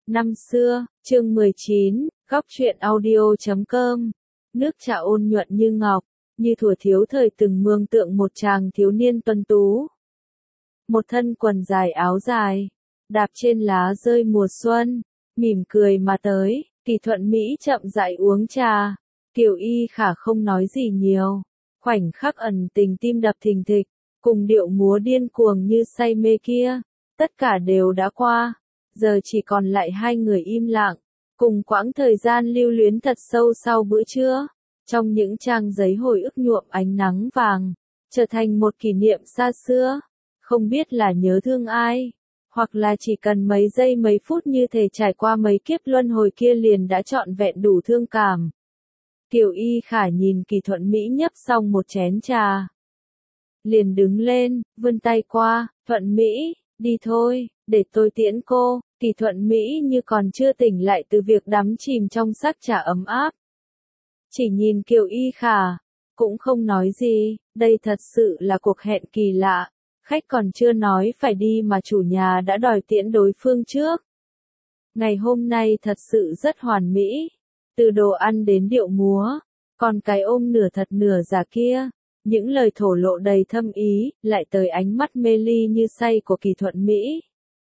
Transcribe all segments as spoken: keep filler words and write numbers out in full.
Năm xưa, chương mười chín, góc truyện audio chấm com. Nước trà ôn nhuận như ngọc, như thuở thiếu thời từng mường tượng một chàng thiếu niên tuấn tú. Một thân quần dài áo dài, đạp trên lá rơi mùa xuân, mỉm cười mà tới, Kỳ Thuận Mỹ chậm rãi uống trà. Kiều Y Khả không nói gì nhiều, khoảnh khắc ẩn tình tim đập thình thịch, cùng điệu múa điên cuồng như say mê kia, tất cả đều đã qua. Giờ chỉ còn lại hai người im lặng, cùng quãng thời gian lưu luyến thật sâu sau bữa trưa, trong những trang giấy hồi ức nhuộm ánh nắng vàng, trở thành một kỷ niệm xa xưa, không biết là nhớ thương ai, hoặc là chỉ cần mấy giây mấy phút như thể trải qua mấy kiếp luân hồi kia liền đã trọn vẹn đủ thương cảm. Kiều Y Khả nhìn Kỳ Thuận Mỹ nhấp xong một chén trà, liền đứng lên, vươn tay qua, Thuận Mỹ, đi thôi, để tôi tiễn cô. Kỳ Thuận Mỹ như còn chưa tỉnh lại từ việc đắm chìm trong sắc trà ấm áp. Chỉ nhìn Kiều Y Khả, cũng không nói gì, đây thật sự là cuộc hẹn kỳ lạ, khách còn chưa nói phải đi mà chủ nhà đã đòi tiễn đối phương trước. Ngày hôm nay thật sự rất hoàn mỹ, từ đồ ăn đến điệu múa, còn cái ôm nửa thật nửa giả kia, những lời thổ lộ đầy thâm ý, lại tới ánh mắt mê ly như say của Kỳ Thuận Mỹ.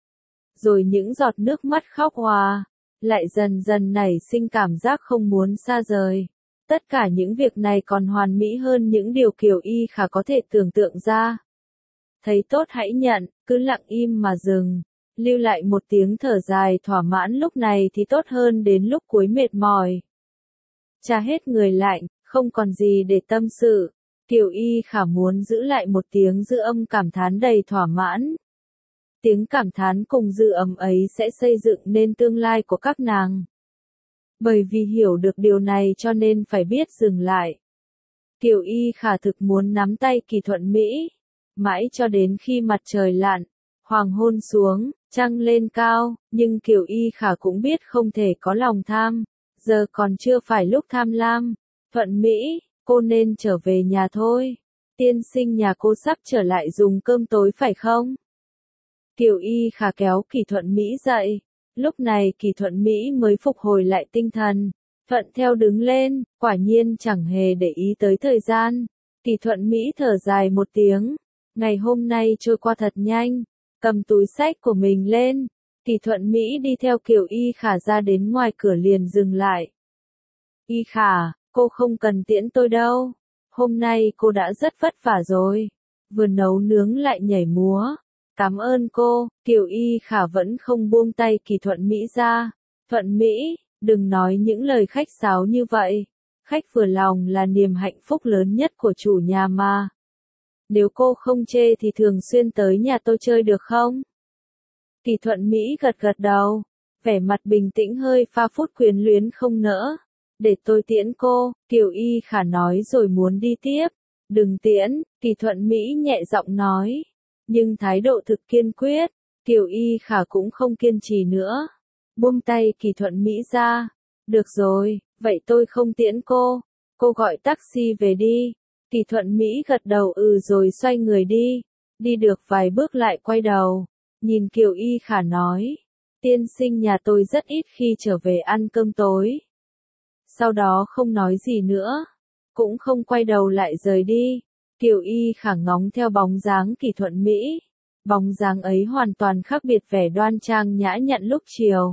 Rồi những giọt nước mắt khóc hòa, lại dần dần nảy sinh cảm giác không muốn xa rời. Tất cả những việc này còn hoàn mỹ hơn những điều Kiều Y Khả có thể tưởng tượng ra. Thấy tốt hãy nhận, cứ lặng im mà dừng, lưu lại một tiếng thở dài thỏa mãn lúc này thì tốt hơn đến lúc cuối mệt mỏi. Trà hết người lạnh, không còn gì để tâm sự, Kiều Y Khả muốn giữ lại một tiếng dư âm cảm thán đầy thỏa mãn. Tiếng cảm thán cùng dư ấm ấy sẽ xây dựng nên tương lai của các nàng. Bởi vì hiểu được điều này cho nên phải biết dừng lại. Kiều Y Khả thực muốn nắm tay Kỳ Thuận Mỹ, mãi cho đến khi mặt trời lặn, hoàng hôn xuống, trăng lên cao, nhưng Kiều Y Khả cũng biết không thể có lòng tham, giờ còn chưa phải lúc tham lam. Thuận Mỹ, cô nên trở về nhà thôi. Tiên sinh nhà cô sắp trở lại dùng cơm tối phải không? Kiều Y Khả kéo Kỳ Thuận Mỹ dậy, lúc này Kỳ Thuận Mỹ mới phục hồi lại tinh thần, thuận theo đứng lên, quả nhiên chẳng hề để ý tới thời gian. Kỳ Thuận Mỹ thở dài một tiếng, ngày hôm nay trôi qua thật nhanh, cầm túi xách của mình lên, Kỳ Thuận Mỹ đi theo Kiều Y Khả ra đến ngoài cửa liền dừng lại. Y Khả, cô không cần tiễn tôi đâu, hôm nay cô đã rất vất vả rồi, vừa nấu nướng lại nhảy múa. Cảm ơn cô. Kiều Y Khả vẫn không buông tay Kỳ Thuận Mỹ ra. Thuận Mỹ, đừng nói những lời khách sáo như vậy. Khách vừa lòng là niềm hạnh phúc lớn nhất của chủ nhà mà. Nếu cô không chê thì thường xuyên tới nhà tôi chơi được không? Kỳ Thuận Mỹ gật gật đầu, vẻ mặt bình tĩnh hơi pha phút quyến luyến không nỡ. Để tôi tiễn cô, Kiều Y Khả nói rồi muốn đi tiếp. Đừng tiễn, Kỳ Thuận Mỹ nhẹ giọng nói. Nhưng thái độ thực kiên quyết, Kiều Y Khả cũng không kiên trì nữa. Buông tay Kỳ Thuận Mỹ ra. Được rồi, vậy tôi không tiễn cô. Cô gọi taxi về đi. Kỳ Thuận Mỹ gật đầu ừ rồi xoay người đi. Đi được vài bước lại quay đầu. Nhìn Kiều Y Khả nói. Tiên sinh nhà tôi rất ít khi trở về ăn cơm tối. Sau đó không nói gì nữa. Cũng không quay đầu lại rời đi. Kiều Y Khả ngóng theo bóng dáng Kỳ Thuận Mỹ. Bóng dáng ấy hoàn toàn khác biệt vẻ đoan trang nhã nhặn lúc chiều.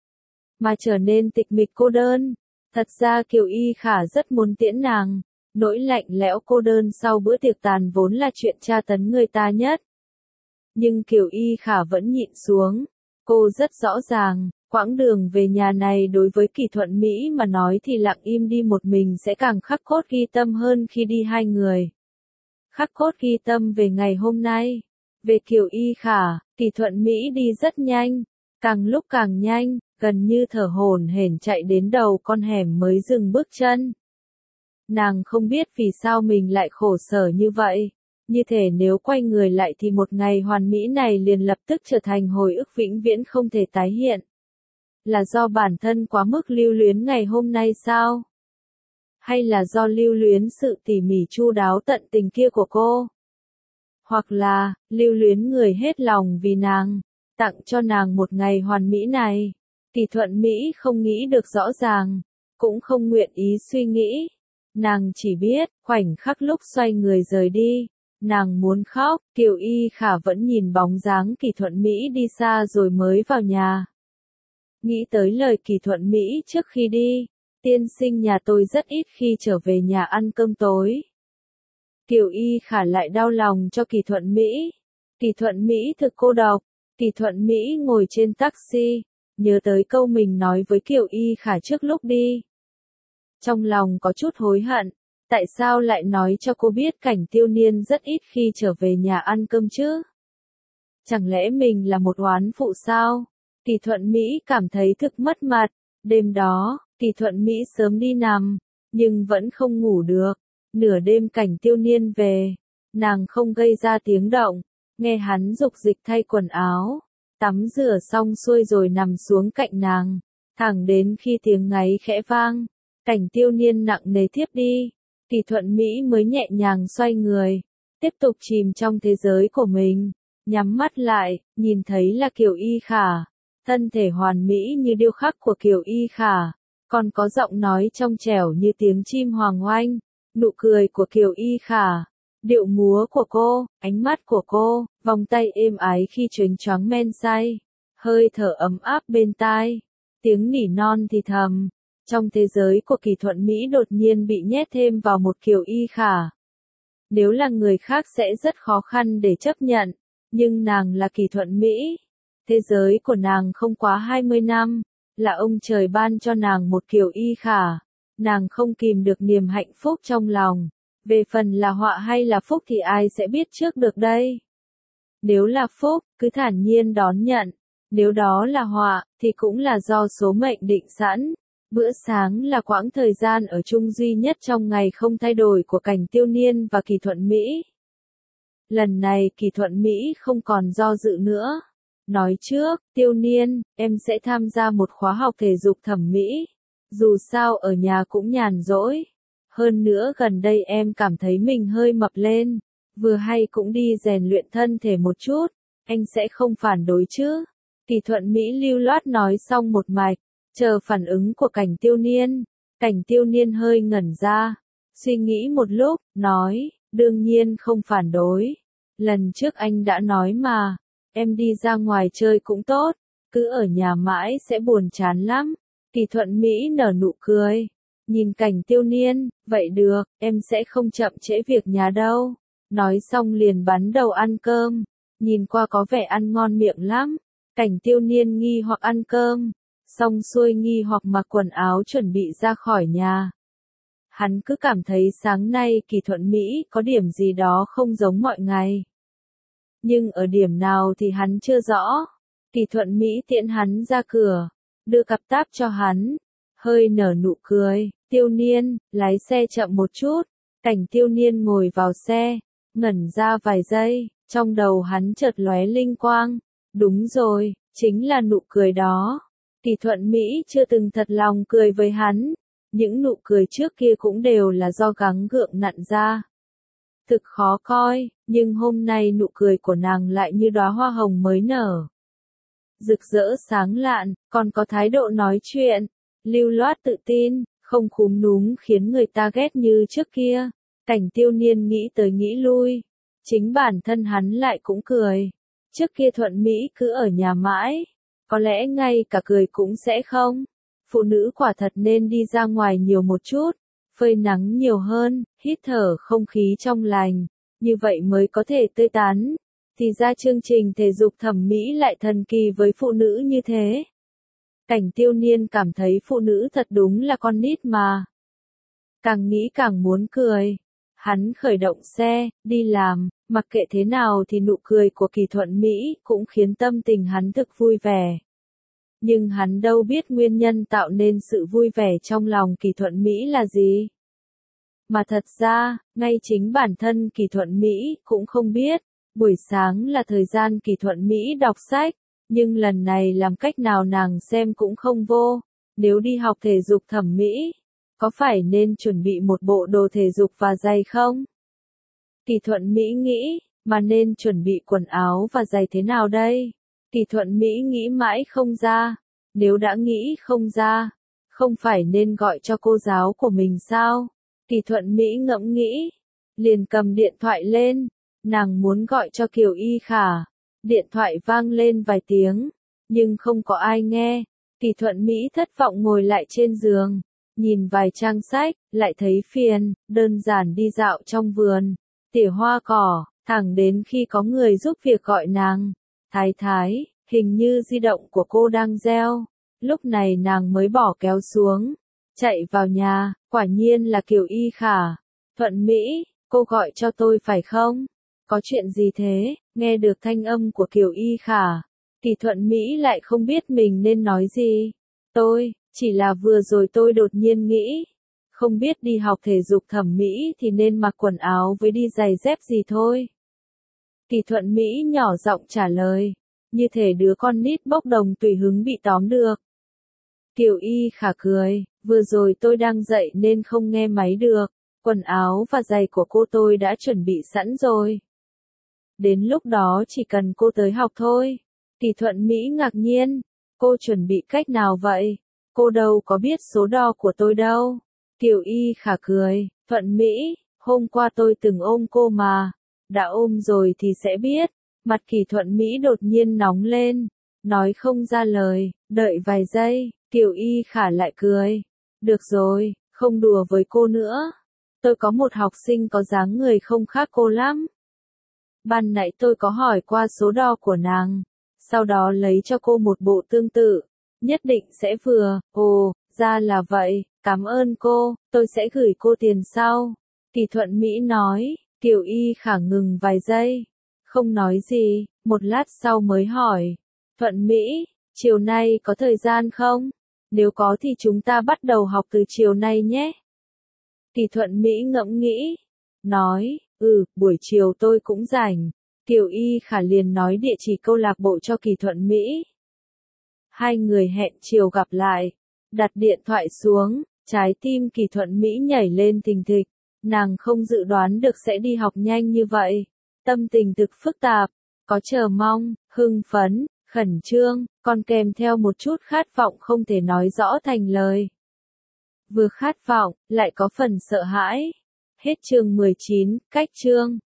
Mà trở nên tịch mịch cô đơn. Thật ra Kiều Y Khả rất muốn tiễn nàng. Nỗi lạnh lẽo cô đơn sau bữa tiệc tàn vốn là chuyện tra tấn người ta nhất. Nhưng Kiều Y Khả vẫn nhịn xuống. Cô rất rõ ràng, quãng đường về nhà này đối với Kỳ Thuận Mỹ mà nói thì lặng im đi một mình sẽ càng khắc cốt ghi tâm hơn khi đi hai người. Khắc cốt ghi tâm về ngày hôm nay. Về Kiều Y Khả, Kỳ Thuận Mỹ đi rất nhanh, càng lúc càng nhanh, gần như thở hổn hển chạy đến đầu con hẻm mới dừng bước chân. Nàng không biết vì sao mình lại khổ sở như vậy, như thể nếu quay người lại thì một ngày hoàn mỹ này liền lập tức trở thành hồi ức vĩnh viễn không thể tái hiện. Là do bản thân quá mức lưu luyến ngày hôm nay sao? Hay là do lưu luyến sự tỉ mỉ chu đáo tận tình kia của cô? Hoặc là, lưu luyến người hết lòng vì nàng, tặng cho nàng một ngày hoàn mỹ này. Kỳ Thuận Mỹ không nghĩ được rõ ràng, cũng không nguyện ý suy nghĩ. Nàng chỉ biết, khoảnh khắc lúc xoay người rời đi, nàng muốn khóc, Kiều Y Khả vẫn nhìn bóng dáng Kỳ Thuận Mỹ đi xa rồi mới vào nhà. Nghĩ tới lời Kỳ Thuận Mỹ trước khi đi, tiên sinh nhà tôi rất ít khi trở về nhà ăn cơm tối. Kiều Y Khả lại đau lòng cho Kỳ Thuận Mỹ. Kỳ Thuận Mỹ thực cô độc. Kỳ Thuận Mỹ ngồi trên taxi, nhớ tới câu mình nói với Kiều Y Khả trước lúc đi. Trong lòng có chút hối hận, tại sao lại nói cho cô biết Cảnh Tiêu Niên rất ít khi trở về nhà ăn cơm chứ? Chẳng lẽ mình là một oán phụ sao? Kỳ Thuận Mỹ cảm thấy thực mất mặt. Đêm đó, Kỳ Thuận Mỹ sớm đi nằm, nhưng vẫn không ngủ được. Nửa đêm Cảnh Tiêu Niên về, nàng không gây ra tiếng động, nghe hắn dục dịch thay quần áo, tắm rửa xong xuôi rồi nằm xuống cạnh nàng, thẳng đến khi tiếng ngáy khẽ vang, Cảnh Tiêu Niên nặng nề thiếp đi, Kỳ Thuận Mỹ mới nhẹ nhàng xoay người, tiếp tục chìm trong thế giới của mình, nhắm mắt lại, nhìn thấy là Kiều Y Khả, thân thể hoàn mỹ như điêu khắc của Kiều Y Khả, còn có giọng nói trong trẻo như tiếng chim hoàng oanh, nụ cười của Kiều Y Khả, điệu múa của cô, ánh mắt của cô, vòng tay êm ái khi chớnh choáng men say, hơi thở ấm áp bên tai, tiếng nỉ non thì thầm. Trong thế giới của Kỳ Thuận Mỹ đột nhiên bị nhét thêm vào một Kiều Y Khả. Nếu là người khác sẽ rất khó khăn để chấp nhận, nhưng nàng là Kỳ Thuận Mỹ. Thế giới của nàng không quá hai mươi năm, là ông trời ban cho nàng một Kiều Y Khả. Nàng không kìm được niềm hạnh phúc trong lòng. Về phần là họa hay là phúc thì ai sẽ biết trước được đây. Nếu là phúc, cứ thản nhiên đón nhận. Nếu đó là họa, thì cũng là do số mệnh định sẵn. Bữa sáng là quãng thời gian ở chung duy nhất trong ngày không thay đổi của Cảnh Tiêu Niên và Kỳ Thuận Mỹ. Lần này Kỳ Thuận Mỹ không còn do dự nữa. Nói trước, Tiêu Niên, em sẽ tham gia một khóa học thể dục thẩm mỹ. Dù sao ở nhà cũng nhàn rỗi. Hơn nữa gần đây em cảm thấy mình hơi mập lên. Vừa hay cũng đi rèn luyện thân thể một chút. Anh sẽ không phản đối chứ? Kỳ Thuận Mỹ lưu loát nói xong một mạch. Chờ phản ứng của Cảnh Tiêu Niên. Cảnh Tiêu Niên hơi ngẩn ra. Suy nghĩ một lúc, nói, đương nhiên không phản đối. Lần trước anh đã nói mà, em đi ra ngoài chơi cũng tốt, cứ ở nhà mãi sẽ buồn chán lắm. Kỳ Thuận Mỹ nở nụ cười, nhìn Cảnh Tiêu Niên, vậy được, em sẽ không chậm trễ việc nhà đâu. Nói xong liền bắn đầu ăn cơm, nhìn qua có vẻ ăn ngon miệng lắm. Cảnh Tiêu Niên nghi hoặc ăn cơm, xong xuôi nghi hoặc mặc quần áo chuẩn bị ra khỏi nhà. Hắn cứ cảm thấy sáng nay Kỳ Thuận Mỹ có điểm gì đó không giống mọi ngày. Nhưng ở điểm nào thì hắn chưa rõ. Kỳ Thuận Mỹ tiễn hắn ra cửa, đưa cặp táp cho hắn, hơi nở nụ cười, Tiêu Niên, lái xe chậm một chút. Cảnh Tiêu Niên ngồi vào xe, ngẩn ra vài giây, trong đầu hắn chợt lóe linh quang. Đúng rồi, chính là nụ cười đó. Kỳ Thuận Mỹ chưa từng thật lòng cười với hắn, những nụ cười trước kia cũng đều là do gắng gượng nặn ra. Thực khó coi, nhưng hôm nay nụ cười của nàng lại như đóa hoa hồng mới nở. Rực rỡ sáng lạn, còn có thái độ nói chuyện, lưu loát tự tin, không khúm núm khiến người ta ghét như trước kia. Cảnh Tiêu Niên nghĩ tới nghĩ lui, chính bản thân hắn lại cũng cười. Trước kia Thuận Mỹ cứ ở nhà mãi, có lẽ ngay cả cười cũng sẽ không. Phụ nữ quả thật nên đi ra ngoài nhiều một chút, phơi nắng nhiều hơn, hít thở không khí trong lành, như vậy mới có thể tươi tắn. Thì ra chương trình thể dục thẩm mỹ lại thần kỳ với phụ nữ như thế. Cảnh Tiêu Niên cảm thấy phụ nữ thật đúng là con nít mà. Càng nghĩ càng muốn cười. Hắn khởi động xe, đi làm, mặc kệ thế nào thì nụ cười của Kỳ Thuận Mỹ cũng khiến tâm tình hắn thực vui vẻ. Nhưng hắn đâu biết nguyên nhân tạo nên sự vui vẻ trong lòng Kỳ Thuận Mỹ là gì. Mà thật ra, ngay chính bản thân Kỳ Thuận Mỹ cũng không biết. Buổi sáng là thời gian Kỳ Thuận Mỹ đọc sách, nhưng lần này làm cách nào nàng xem cũng không vô. Nếu đi học thể dục thẩm mỹ, có phải nên chuẩn bị một bộ đồ thể dục và giày không? Kỳ Thuận Mỹ nghĩ, mà nên chuẩn bị quần áo và giày thế nào đây? Kỳ Thuận Mỹ nghĩ mãi không ra. Nếu đã nghĩ không ra, không phải nên gọi cho cô giáo của mình sao? Kỳ Thuận Mỹ ngẫm nghĩ, liền cầm điện thoại lên, nàng muốn gọi cho Kiều Y Khả. Điện thoại vang lên vài tiếng, nhưng không có ai nghe. Kỳ Thuận Mỹ thất vọng ngồi lại trên giường, nhìn vài trang sách, lại thấy phiền, đơn giản đi dạo trong vườn, tỉa hoa cỏ, thẳng đến khi có người giúp việc gọi nàng. Thái thái, hình như di động của cô đang reo. Lúc này nàng mới bỏ kéo xuống, chạy vào nhà, quả nhiên là Kiều Y Khả. Thuận Mỹ, cô gọi cho tôi phải không? Có chuyện gì thế? Nghe được thanh âm của Kiều Y Khả, Kỳ Thuận Mỹ lại không biết mình nên nói gì. Tôi, chỉ là vừa rồi tôi đột nhiên nghĩ, không biết đi học thể dục thẩm mỹ thì nên mặc quần áo với đi giày dép gì thôi. Kỳ Thuận Mỹ nhỏ giọng trả lời, như thể đứa con nít bốc đồng tùy hứng bị tóm được. Kiều Y Khả cười, vừa rồi tôi đang dậy nên không nghe máy được, quần áo và giày của cô tôi đã chuẩn bị sẵn rồi. Đến lúc đó chỉ cần cô tới học thôi. Kỳ Thuận Mỹ ngạc nhiên, cô chuẩn bị cách nào vậy? Cô đâu có biết số đo của tôi đâu. Kiều Y Khả cười, Thuận Mỹ, hôm qua tôi từng ôm cô mà. Đã ôm rồi thì sẽ biết. Mặt Kỳ Thuận Mỹ đột nhiên nóng lên, nói không ra lời, đợi vài giây, Kiều Y Khả lại cười. Được rồi, không đùa với cô nữa. Tôi có một học sinh có dáng người không khác cô lắm. Ban nãy tôi có hỏi qua số đo của nàng, sau đó lấy cho cô một bộ tương tự, nhất định sẽ vừa. Ồ, ra là vậy, cảm ơn cô, tôi sẽ gửi cô tiền sau. Kỳ Thuận Mỹ nói. Kiều Y Khả ngừng vài giây, không nói gì, một lát sau mới hỏi. Thuận Mỹ, chiều nay có thời gian không? Nếu có thì chúng ta bắt đầu học từ chiều nay nhé. Kỳ Thuận Mỹ ngẫm nghĩ, nói, ừ, buổi chiều tôi cũng rảnh. Kiều Y Khả liền nói địa chỉ câu lạc bộ cho Kỳ Thuận Mỹ. Hai người hẹn chiều gặp lại, đặt điện thoại xuống, trái tim Kỳ Thuận Mỹ nhảy lên thình thịch. Nàng không dự đoán được sẽ đi học nhanh như vậy. Tâm tình thực phức tạp, có chờ mong, hưng phấn, khẩn trương, còn kèm theo một chút khát vọng không thể nói rõ thành lời. Vừa khát vọng, lại có phần sợ hãi. Hết chương mười chín, cách chương.